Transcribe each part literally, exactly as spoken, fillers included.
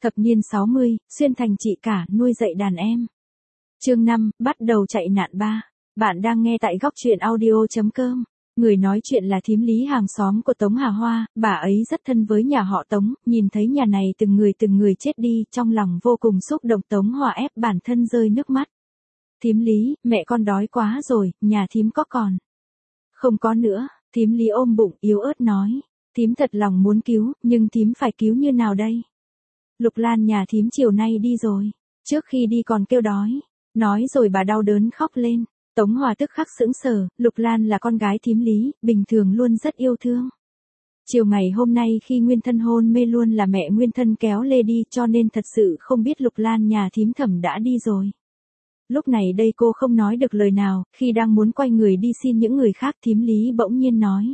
Thập niên sáu mươi, xuyên thành chị cả, nuôi dạy đàn em. Chương năm, bắt đầu chạy nạn ba. Bạn đang nghe tại góc truyện audio chấm com. Người nói chuyện là thím Lý hàng xóm của Tống Hà Hoa, bà ấy rất thân với nhà họ Tống, nhìn thấy nhà này từng người từng người chết đi, trong lòng vô cùng xúc động. Tống Hòa ép bản thân rơi nước mắt. Thím Lý, mẹ con đói quá rồi, nhà thím có còn? Không có nữa, thím Lý ôm bụng, yếu ớt nói. Thím thật lòng muốn cứu, nhưng thím phải cứu như nào đây? Lục Lan nhà thím chiều nay đi rồi, trước khi đi còn kêu đói. Nói rồi bà đau đớn khóc lên. Tống Hòa tức khắc sững sờ, Lục Lan là con gái thím Lý, bình thường luôn rất yêu thương. Chiều ngày hôm nay khi Nguyên Thân hôn mê luôn là mẹ Nguyên Thân kéo lê đi, cho nên thật sự không biết Lục Lan nhà thím Thẩm đã đi rồi. Lúc này đây cô không nói được lời nào, khi đang muốn quay người đi xin những người khác, thím Lý bỗng nhiên nói.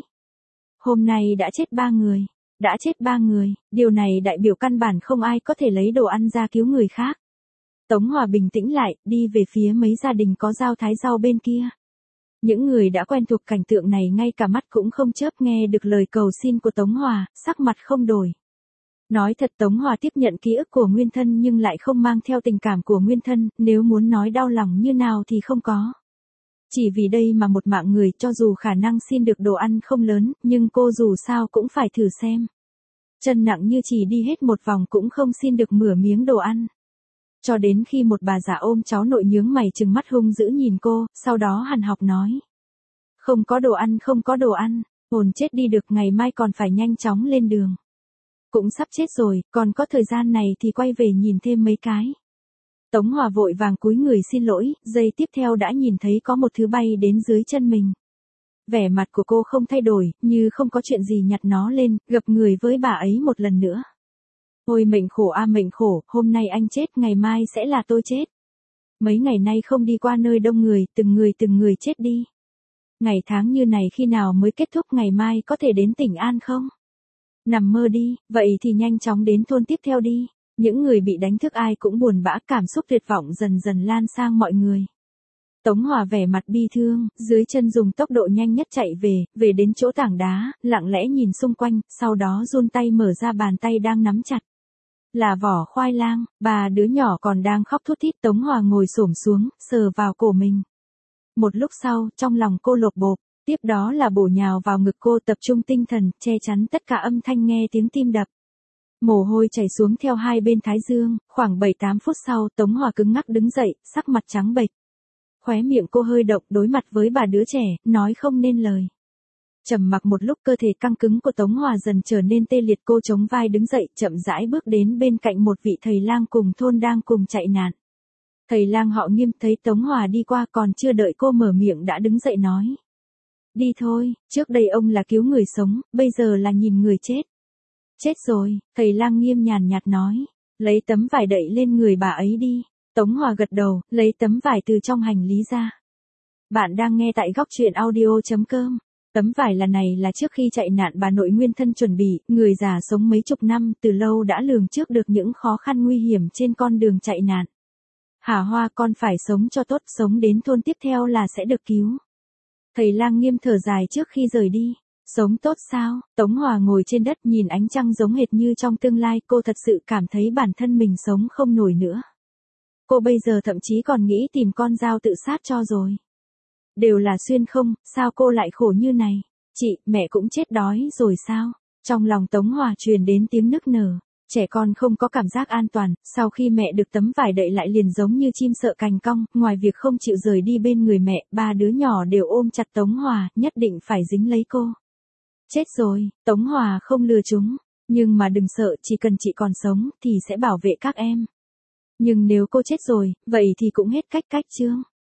Hôm nay đã chết ba người, đã chết ba người, điều này đại biểu căn bản không ai có thể lấy đồ ăn ra cứu người khác. Tống Hòa bình tĩnh lại, đi về phía mấy gia đình có dao thái rau bên kia. Những người đã quen thuộc cảnh tượng này ngay cả mắt cũng không chớp, nghe được lời cầu xin của Tống Hòa, sắc mặt không đổi. Nói thật, Tống Hòa tiếp nhận ký ức của Nguyên Thân nhưng lại không mang theo tình cảm của Nguyên Thân, nếu muốn nói đau lòng như nào thì không có. Chỉ vì đây mà một mạng người, cho dù khả năng xin được đồ ăn không lớn, nhưng cô dù sao cũng phải thử xem. Chân nặng như chỉ đi hết một vòng cũng không xin được mửa miếng đồ ăn. Cho đến khi một bà già ôm cháu nội nhướng mày trừng mắt hung dữ nhìn cô, sau đó hằn học nói. Không có đồ ăn, không có đồ ăn, hồn chết đi được, ngày mai còn phải nhanh chóng lên đường. Cũng sắp chết rồi, còn có thời gian này thì quay về nhìn thêm mấy cái. Tống Hòa vội vàng cúi người xin lỗi, giây tiếp theo đã nhìn thấy có một thứ bay đến dưới chân mình. Vẻ mặt của cô không thay đổi, như không có chuyện gì, nhặt nó lên, gập người với bà ấy một lần nữa. Ôi mệnh khổ a mệnh khổ, hôm nay anh chết, ngày mai sẽ là tôi chết. Mấy ngày nay không đi qua nơi đông người, từng người từng người chết đi. Ngày tháng như này khi nào mới kết thúc, ngày mai có thể đến tỉnh An không? Nằm mơ đi, vậy thì nhanh chóng đến thôn tiếp theo đi. Những người bị đánh thức ai cũng buồn bã, cảm xúc tuyệt vọng dần dần lan sang mọi người. Tống Hòa vẻ mặt bi thương, dưới chân dùng tốc độ nhanh nhất chạy về, về đến chỗ tảng đá, lặng lẽ nhìn xung quanh, sau đó run tay mở ra bàn tay đang nắm chặt. Là vỏ khoai lang, ba đứa nhỏ còn đang khóc thút thít. Tống Hòa ngồi xổm xuống, sờ vào cổ mình. Một lúc sau, trong lòng cô lột bột, tiếp đó là bổ nhào vào ngực cô, tập trung tinh thần, che chắn tất cả âm thanh, nghe tiếng tim đập. Mồ hôi chảy xuống theo hai bên thái dương, khoảng bảy tám phút sau, Tống Hòa cứng ngắc đứng dậy, sắc mặt trắng bệch. Khóe miệng cô hơi động, đối mặt với bà đứa trẻ, nói không nên lời. Trầm mặc một lúc, cơ thể căng cứng của Tống Hòa dần trở nên tê liệt, cô chống vai đứng dậy, chậm rãi bước đến bên cạnh một vị thầy lang cùng thôn đang cùng chạy nạn. Thầy lang họ Nghiêm thấy Tống Hòa đi qua, còn chưa đợi cô mở miệng đã đứng dậy nói. Đi thôi, trước đây ông là cứu người sống, bây giờ là nhìn người chết. Chết rồi, thầy lang Nghiêm nhàn nhạt nói, lấy tấm vải đậy lên người bà ấy đi. Tống Hòa gật đầu, lấy tấm vải từ trong hành lý ra. Bạn đang nghe tại góc truyện audio chấm com. Tấm vải là này là trước khi chạy nạn bà nội Nguyên Thân chuẩn bị, người già sống mấy chục năm, từ lâu đã lường trước được những khó khăn nguy hiểm trên con đường chạy nạn. Hà Hoa, con phải sống cho tốt, sống đến thôn tiếp theo là sẽ được cứu. Thầy lang Nghiêm thở dài trước khi rời đi. Sống tốt sao? Tống Hòa ngồi trên đất nhìn ánh trăng giống hệt như trong tương lai, cô thật sự cảm thấy bản thân mình sống không nổi nữa. Cô bây giờ thậm chí còn nghĩ tìm con dao tự sát cho rồi. Đều là xuyên không, sao cô lại khổ như này? Chị, mẹ cũng chết đói rồi sao? Trong lòng Tống Hòa truyền đến tiếng nức nở. Trẻ con không có cảm giác an toàn, sau khi mẹ được tấm vải đậy lại liền giống như chim sợ cành cong, ngoài việc không chịu rời đi bên người mẹ, ba đứa nhỏ đều ôm chặt Tống Hòa, nhất định phải dính lấy cô. Chết rồi, Tống Hòa không lừa chúng, nhưng mà đừng sợ, chỉ cần chị còn sống thì sẽ bảo vệ các em. Nhưng nếu cô chết rồi, vậy thì cũng hết cách cách chương.